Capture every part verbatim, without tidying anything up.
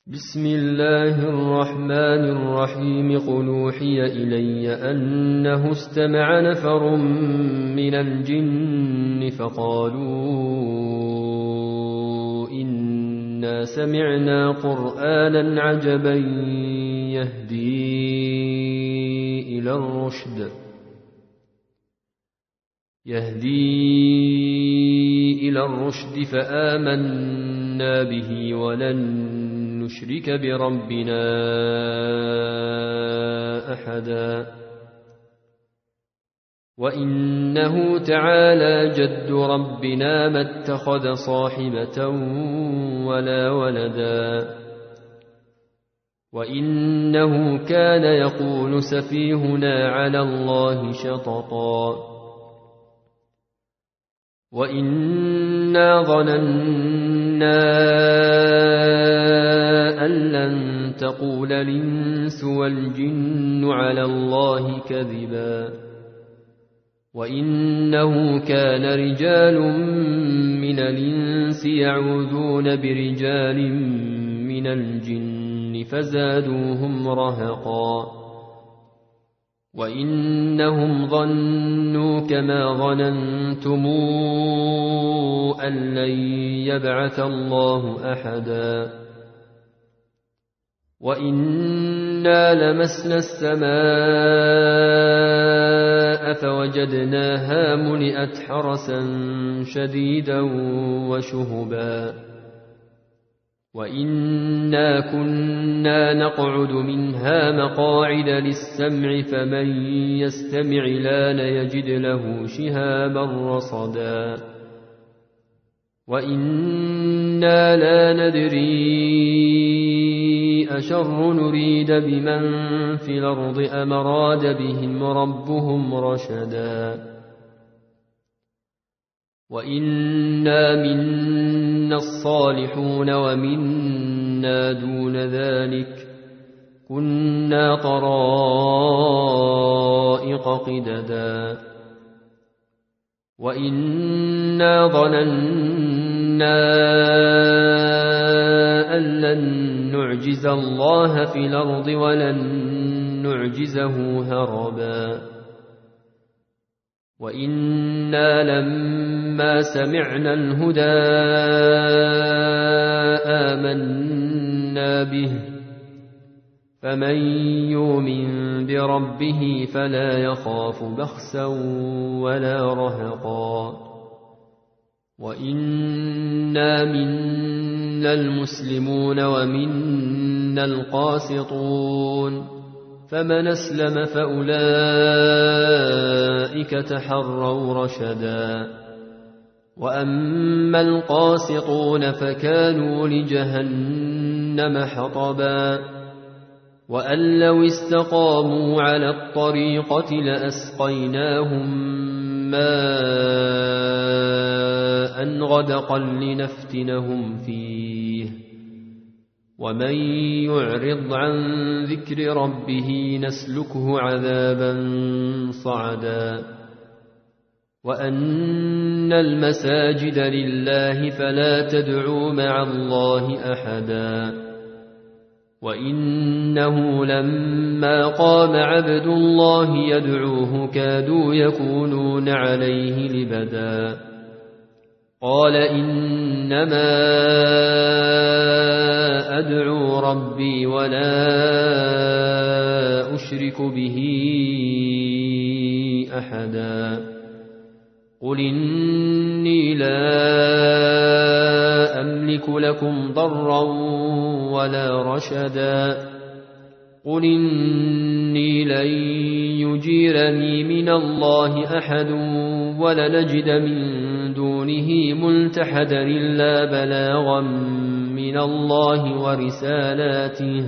بسم الله الرحمن الرحيم قل أوحي إلي أنه استمع نفر من الجن فقالوا إنا سمعنا قرآنا عجبا يهدي إلى الرشد يهدي إلى الرشد فآمنا به ولن نشرك بربنا أحدا وإنه تعالى جد ربنا ما اتخذ صاحبة ولا ولدا وإنه كان يقول سفيهنا على الله شططا وإنا ظننا أن لن تقول الإنس والجن على الله كذبا وإنه كان رجال من الإنس يعوذون برجال من الجن فزادوهم رهقا وإنهم ظنوا كما ظننتم أن لن يبعث الله أحدا وإنا لمسنا السماء فوجدناها ملئت حرسا شديدا وشهبا وإنا كنا نقعد منها مقاعد للسمع فمن يستمع الآن يجد له شهابا رصدا وإنا لا ندري أشر نريد بمن في الأرض أم أراد بهم ربهم رشدا وإنا منا الصالحون ومنا دون ذلك كنا طرائق قددا وإنا ظننا أن لن نعجز الله في الأرض ولن نعجزه هربا وإنا لما سمعنا الهدى آمنا به فمن يؤمن بربه فلا يخاف بخسا ولا رهقا وإنا منا المسلمون ومنا القاسطون فمن أسلم فأولئك تحروا رشدا وأما القاسطون فكانوا لجهنم حطبا وأن لو استقاموا على الطريقة لأسقيناهم ماء غدقا لنفتنهم فيه ومن يعرض عن ذكر ربه نسلكه عذابا صعدا وأن المساجد لله فلا تدعوا مع الله أحدا وإنه لما قام عبد الله يدعوه كادوا يكونون عليه لبدا قال إنما أدعو ربي ولا أشرك به أحدا قل إني لا أملك لكم ضرا ولا رشدا قل إني لن يجيرني من الله أحد ولنجد من دونه ملتحدا إلا بلاغا من الله ورسالاته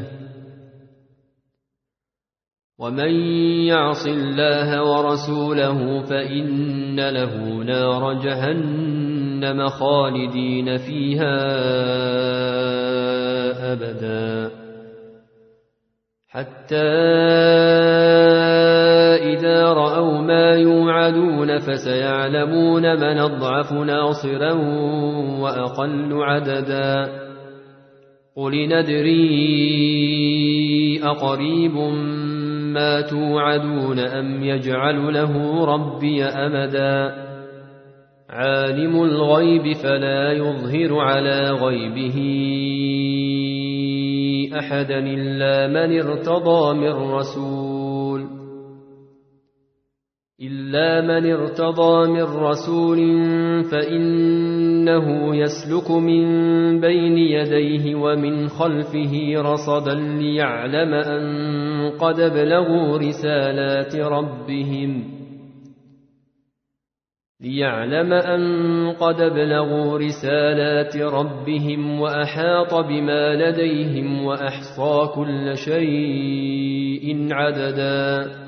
ومن يعص الله ورسوله فإن له نار جهنم خالدين فيها أبدا حتى إذا رأوا ما يوعدون فسيعلمون من أضعف ناصرا وأقل عددا قل ندري أقريب ما توعدون أم يجعل له ربي أمدا عالم الغيب فلا يظهر على غيبه أحدا إلا من ارتضى من رسول إلا من ارتضى من رسول فإنه يسلك من بين يديه ومن خلفه رصدا ليعلم أن قد بلغوا رسالات ربهم ليعلم أن قد بلغوا رسالات ربهم وأحاط بما لديهم وأحصى كل شيء عددا